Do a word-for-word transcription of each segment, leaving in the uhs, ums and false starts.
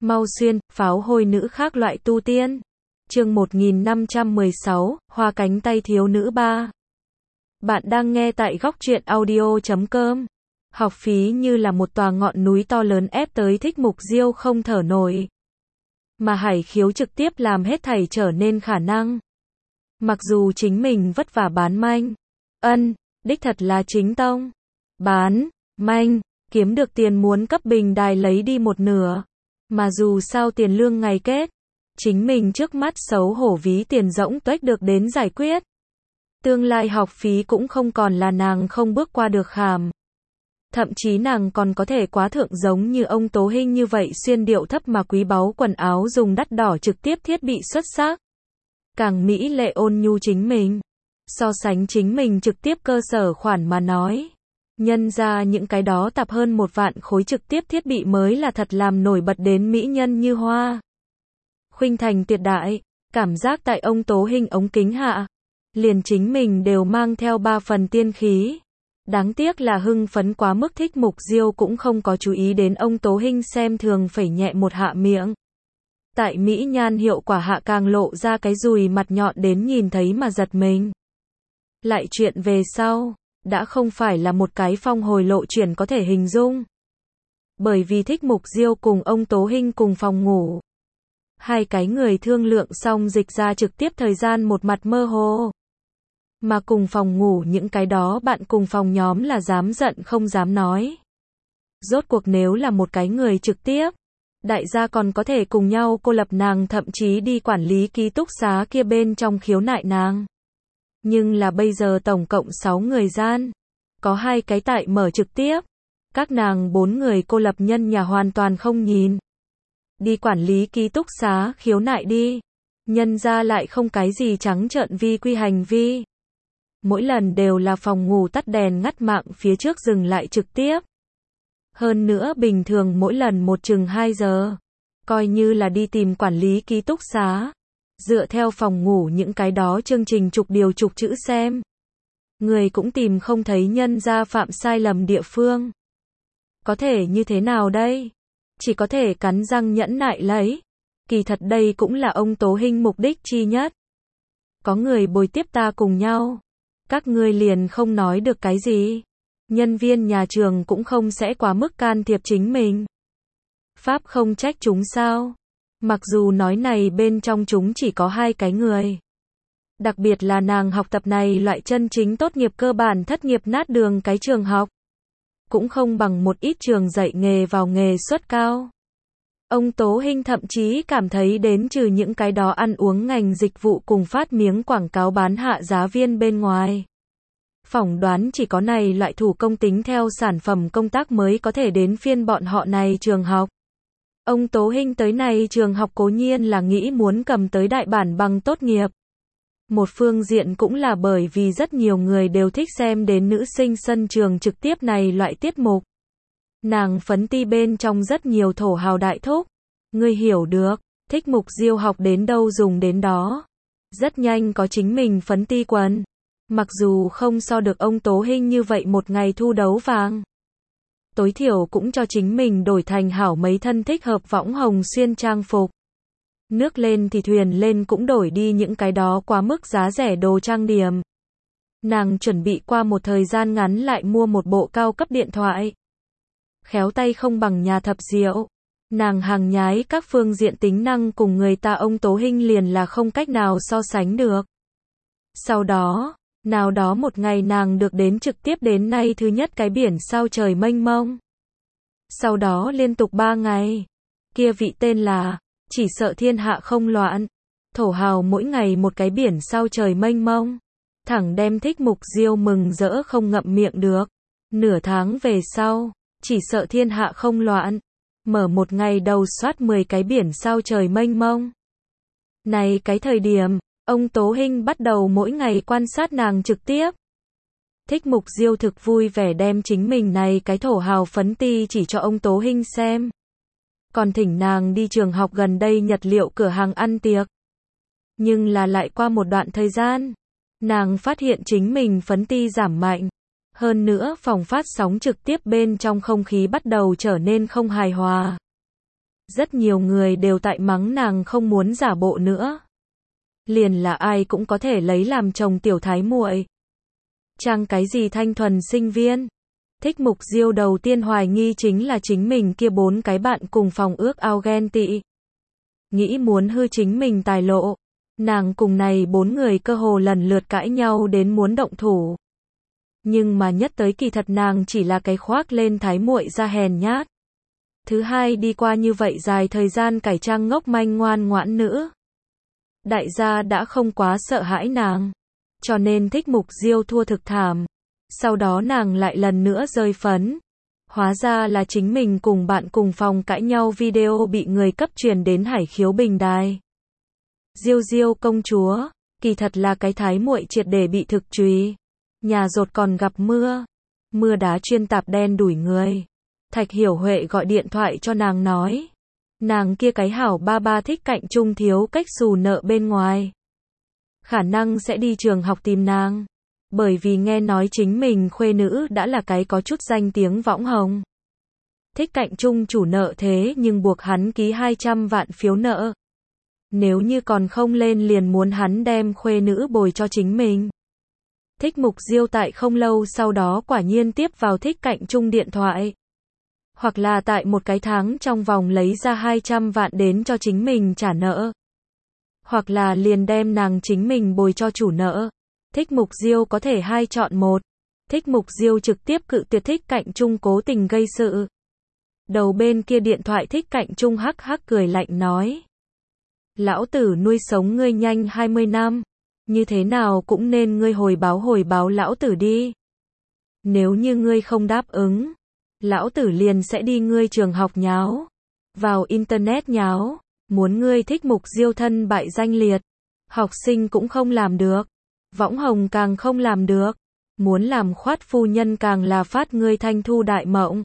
Mau xuyên, pháo hôi nữ khác loại tu tiên. Chương một nghìn năm trăm mười sáu, Hoa cánh tay thiếu nữ ba. Bạn đang nghe tại góc truyện audio chấm com. Học phí như là một tòa ngọn núi to lớn ép tới Thích Mục Diêu không thở nổi. Mà Hải Khiếu trực tiếp làm hết thảy trở nên khả năng. Mặc dù chính mình vất vả bán manh. Ân, đích thật là chính tông. Bán, manh, kiếm được tiền muốn cấp bình đài lấy đi một nửa. Mà dù sao tiền lương ngày kết, chính mình trước mắt xấu hổ ví tiền rỗng tuếch được đến giải quyết. Tương lai học phí cũng không còn là nàng không bước qua được khảm. Thậm chí nàng còn có thể quá thượng giống như ông Tố Hinh như vậy xuyên điệu thấp mà quý báu quần áo dùng đắt đỏ trực tiếp thiết bị xuất sắc. Càng mỹ lệ ôn nhu chính mình. So sánh chính mình trực tiếp cơ sở khoản mà nói. Nhân ra những cái đó tạp hơn một vạn khối trực tiếp thiết bị mới là thật làm nổi bật đến mỹ nhân như hoa. Khuynh thành tuyệt đại, cảm giác tại ông Tố Hinh ống kính hạ. Liền chính mình đều mang theo ba phần tiên khí. Đáng tiếc là hưng phấn quá mức Thích Mục Diêu cũng không có chú ý đến ông Tố Hinh xem thường phẩy nhẹ một hạ miệng. Tại mỹ nhan hiệu quả hạ càng lộ ra cái dùi mặt nhọn đến nhìn thấy mà giật mình. Lại chuyện về sau, đã không phải là một cái phong hồi lộ chuyển có thể hình dung. Bởi vì Thích Mục Diêu cùng ông Tố Hinh cùng phòng ngủ. Hai cái người thương lượng xong dịch ra trực tiếp thời gian một mặt mơ hồ. Mà cùng phòng ngủ những cái đó bạn cùng phòng nhóm là dám giận không dám nói. Rốt cuộc nếu là một cái người trực tiếp, đại gia còn có thể cùng nhau cô lập nàng thậm chí đi quản lý ký túc xá kia bên trong khiếu nại nàng. Nhưng là bây giờ tổng cộng sáu người gian, có hai cái tại mở trực tiếp, các nàng bốn người cô lập nhân nhà hoàn toàn không nhìn. Đi quản lý ký túc xá khiếu nại đi, nhân ra lại không cái gì trắng trợn vi quy hành vi. Mỗi lần đều là phòng ngủ tắt đèn ngắt mạng phía trước dừng lại trực tiếp. Hơn nữa bình thường mỗi lần một chừng hai giờ, coi như là đi tìm quản lý ký túc xá. Dựa theo phòng ngủ những cái đó chương trình chục điều chục chữ xem. Người cũng tìm không thấy nhân ra phạm sai lầm địa phương. Có thể như thế nào đây? Chỉ có thể cắn răng nhẫn nại lấy. Kỳ thật đây cũng là ông Tố Hinh mục đích chi nhất. Có người bồi tiếp ta cùng nhau. Các ngươi liền không nói được cái gì. Nhân viên nhà trường cũng không sẽ quá mức can thiệp chính mình. Pháp không trách chúng sao? Mặc dù nói này bên trong chúng chỉ có hai cái người. Đặc biệt là nàng học tập này loại chân chính tốt nghiệp cơ bản thất nghiệp nát đường cái trường học. Cũng không bằng một ít trường dạy nghề vào nghề suất cao. Ông Tố Hinh thậm chí cảm thấy đến trừ những cái đó ăn uống ngành dịch vụ cùng phát miếng quảng cáo bán hạ giá viên bên ngoài. Phỏng đoán chỉ có này loại thủ công tính theo sản phẩm công tác mới có thể đến phiên bọn họ này trường học. Ông Tố Hinh tới này trường học cố nhiên là nghĩ muốn cầm tới đại bản bằng tốt nghiệp. Một phương diện cũng là bởi vì rất nhiều người đều thích xem đến nữ sinh sân trường trực tiếp này loại tiết mục. Nàng phấn ti bên trong rất nhiều thổ hào đại thúc. Ngươi hiểu được, Thích Mục Diêu học đến đâu dùng đến đó. Rất nhanh có chính mình phấn ti quần. Mặc dù không so được ông Tố Hinh như vậy một ngày thu đấu vàng. Tối thiểu cũng cho chính mình đổi thành hảo mấy thân thích hợp võng hồng xuyên trang phục. Nước lên thì thuyền lên cũng đổi đi những cái đó quá mức giá rẻ đồ trang điểm. Nàng chuẩn bị qua một thời gian ngắn lại mua một bộ cao cấp điện thoại. Khéo tay không bằng nhà thập diệu. Nàng hàng nhái các phương diện tính năng cùng người ta ông Tố Hinh liền là không cách nào so sánh được. Sau đó, nào đó một ngày nàng được đến trực tiếp đến nay thứ nhất cái biển sao trời mênh mông. Sau đó liên tục ba ngày. Kia vị tên là, chỉ sợ thiên hạ không loạn. Thổ hào mỗi ngày một cái biển sao trời mênh mông. Thẳng đem Thích Mục Diêu mừng rỡ không ngậm miệng được. Nửa tháng về sau, chỉ sợ thiên hạ không loạn. Mở một ngày đầu soát mười cái biển sao trời mênh mông. Này cái thời điểm, ông Tố Hinh bắt đầu mỗi ngày quan sát nàng trực tiếp. Thích Mục Diêu thực vui vẻ đem chính mình này cái thổ hào phấn ti chỉ cho ông Tố Hinh xem. Còn thỉnh nàng đi trường học gần đây nhật liệu cửa hàng ăn tiệc. Nhưng là lại qua một đoạn thời gian, nàng phát hiện chính mình phấn ti giảm mạnh. Hơn nữa phòng phát sóng trực tiếp bên trong không khí bắt đầu trở nên không hài hòa. Rất nhiều người đều tại mắng nàng không muốn giả bộ nữa. Liền là ai cũng có thể lấy làm chồng tiểu thái muội. Trang cái gì thanh thuần sinh viên. Thích Mục Diêu đầu tiên hoài nghi chính là chính mình kia bốn cái bạn cùng phòng ước ao ghen tị. Nghĩ muốn hư chính mình tài lộ. Nàng cùng này bốn người cơ hồ lần lượt cãi nhau đến muốn động thủ. Nhưng mà nhất tới kỳ thật nàng chỉ là cái khoác lên thái muội ra hèn nhát. Thứ hai đi qua như vậy dài thời gian cải trang ngốc manh ngoan ngoãn nữ. Đại gia đã không quá sợ hãi nàng. Cho nên Thích Mục Diêu thua thực thảm. Sau đó nàng lại lần nữa rơi phấn. Hóa ra là chính mình cùng bạn cùng phòng cãi nhau video bị người cấp truyền đến Hải Khiếu Bình Đài. Diêu Diêu công chúa, kỳ thật là cái thái muội triệt để bị thực trùy. Nhà rột còn gặp mưa. Mưa đá chuyên tạp đen đuổi người. Thạch Hiểu Huệ gọi điện thoại cho nàng nói. Nàng kia cái hảo ba ba Thích Cạnh Trung thiếu cách xù nợ bên ngoài. Khả năng sẽ đi trường học tìm nàng. Bởi vì nghe nói chính mình khuê nữ đã là cái có chút danh tiếng võng hồng. Thích Cạnh Trung chủ nợ thế nhưng buộc hắn ký hai trăm vạn phiếu nợ. Nếu như còn không lên liền muốn hắn đem khuê nữ bồi cho chính mình. Thích Mục Diêu tại không lâu sau đó quả nhiên tiếp vào Thích Cạnh Trung điện thoại. Hoặc là tại một cái tháng trong vòng lấy ra hai trăm vạn đến cho chính mình trả nợ. Hoặc là liền đem nàng chính mình bồi cho chủ nợ. Thích Mục Diêu có thể hai chọn một. Thích Mục Diêu trực tiếp cự tuyệt Thích Cạnh Trung cố tình gây sự. Đầu bên kia điện thoại Thích Cạnh Trung hắc hắc cười lạnh nói. Lão tử nuôi sống ngươi nhanh hai mươi năm. Như thế nào cũng nên ngươi hồi báo hồi báo lão tử đi. Nếu như ngươi không đáp ứng, lão tử liền sẽ đi ngươi trường học nháo. Vào internet nháo. Muốn ngươi Thích Mục Diêu thân bại danh liệt. Học sinh cũng không làm được. Võng hồng càng không làm được. Muốn làm khoát phu nhân càng là phát ngươi thanh thu đại mộng.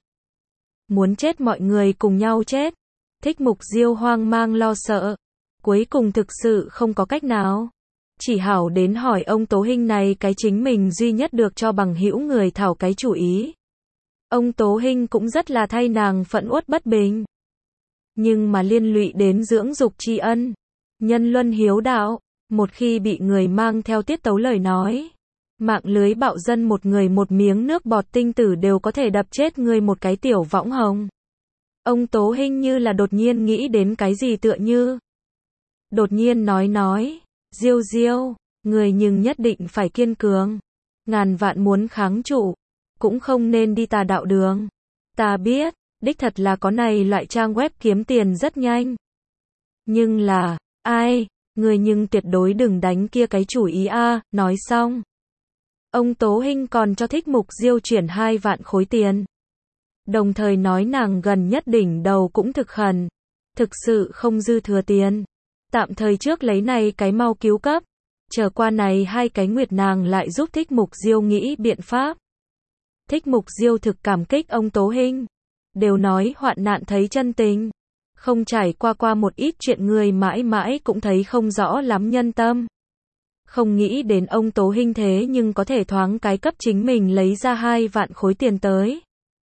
Muốn chết mọi người cùng nhau chết. Thích Mục Diêu hoang mang lo sợ. Cuối cùng thực sự không có cách nào. Chỉ hảo đến hỏi ông Tố Hinh này cái chính mình duy nhất được cho bằng hữu người thảo cái chủ ý. Ông Tố Hinh cũng rất là thay nàng phẫn uất bất bình. Nhưng mà liên lụy đến dưỡng dục tri ân. Nhân luân hiếu đạo. Một khi bị người mang theo tiết tấu lời nói. Mạng lưới bạo dân một người một miếng nước bọt tinh tử đều có thể đập chết người một cái tiểu võng hồng. Ông Tố Hinh như là đột nhiên nghĩ đến cái gì tựa như. Đột nhiên nói nói. Diêu Diêu, người nhưng nhất định phải kiên cường. Ngàn vạn muốn kháng trụ. Cũng không nên đi tà đạo đường. Ta biết, đích thật là có này loại trang web kiếm tiền rất nhanh. Nhưng là, ai, người nhưng tuyệt đối đừng đánh kia cái chủ ý a. Nói xong. Ông Tố Hinh còn cho Thích Mục Diêu chuyển hai vạn khối tiền. Đồng thời nói nàng gần nhất đỉnh đầu cũng thực khẩn. Thực sự không dư thừa tiền. Tạm thời trước lấy này cái mau cứu cấp. Trở qua này hai cái nguyệt nàng lại giúp Thích Mục Diêu nghĩ biện pháp. Thích Mục Diêu thực cảm kích ông Tố Hinh. Đều nói hoạn nạn thấy chân tình. Không trải qua qua một ít chuyện người mãi mãi cũng thấy không rõ lắm nhân tâm. Không nghĩ đến ông Tố Hinh thế nhưng có thể thoáng cái cấp chính mình lấy ra hai vạn khối tiền tới.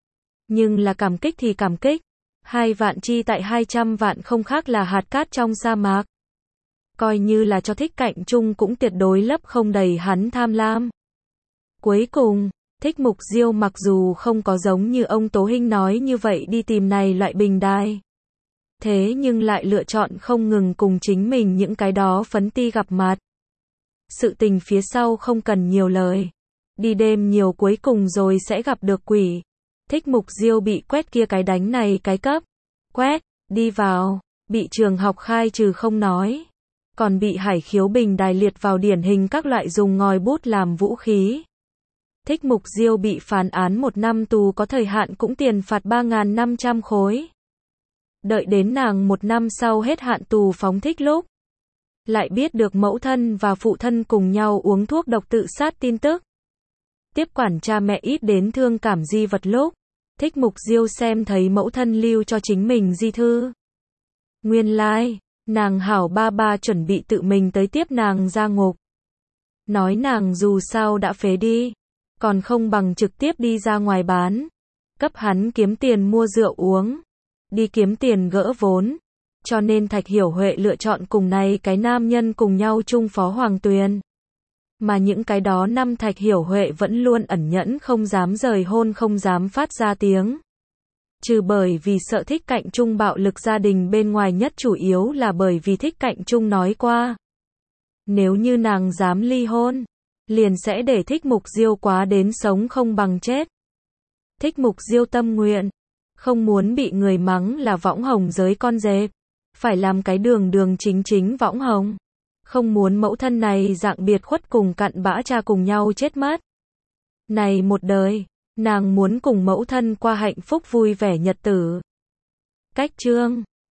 Nhưng là cảm kích thì cảm kích. Hai vạn chi tại hai trăm vạn không khác là hạt cát trong sa mạc. Coi như là cho Thích Cạnh Trung cũng tuyệt đối lấp không đầy hắn tham lam. Cuối cùng, Thích Mục Diêu mặc dù không có giống như ông Tố Hinh nói như vậy đi tìm này loại bình đài. Thế nhưng lại lựa chọn không ngừng cùng chính mình những cái đó phấn ti gặp mặt. Sự tình phía sau không cần nhiều lời. Đi đêm nhiều cuối cùng rồi sẽ gặp được quỷ. Thích Mục Diêu bị quét kia cái đánh này cái cấp. Quét, đi vào, bị trường học khai trừ không nói. Còn bị Hải Khiếu Bình Đài liệt vào điển hình các loại dùng ngòi bút làm vũ khí. Thích Mục Diêu bị phán án một năm tù có thời hạn cũng tiền phạt ba nghìn năm trăm khối. Đợi đến nàng một năm sau hết hạn tù phóng thích lúc. Lại biết được mẫu thân và phụ thân cùng nhau uống thuốc độc tự sát tin tức. Tiếp quản cha mẹ ít đến thương cảm di vật lúc. Thích Mục Diêu xem thấy mẫu thân lưu cho chính mình di thư. Nguyên lai, like, nàng hảo ba ba chuẩn bị tự mình tới tiếp nàng ra ngục. Nói nàng dù sao đã phế đi. Còn không bằng trực tiếp đi ra ngoài bán. Cấp hắn kiếm tiền mua rượu uống. đi kiếm tiền gỡ vốn. Cho nên Thạch Hiểu Huệ lựa chọn cùng này cái nam nhân cùng nhau chung phó Hoàng Tuyền. Mà những cái đó năm Thạch Hiểu Huệ vẫn luôn ẩn nhẫn không dám rời hôn không dám phát ra tiếng. Trừ bởi vì sợ Thích Cạnh Trung bạo lực gia đình bên ngoài nhất chủ yếu là bởi vì Thích Cạnh Trung nói qua. Nếu như nàng dám ly hôn, liền sẽ để Thích Mục Diêu quá đến sống không bằng chết. Thích Mục Diêu tâm nguyện, không muốn bị người mắng là võng hồng giới con dẹp, phải làm cái đường đường chính chính võng hồng. Không muốn mẫu thân này dạng biệt khuất cùng cặn bã cha cùng nhau chết mất. Này một đời, nàng muốn cùng mẫu thân qua hạnh phúc vui vẻ nhật tử. Cách chương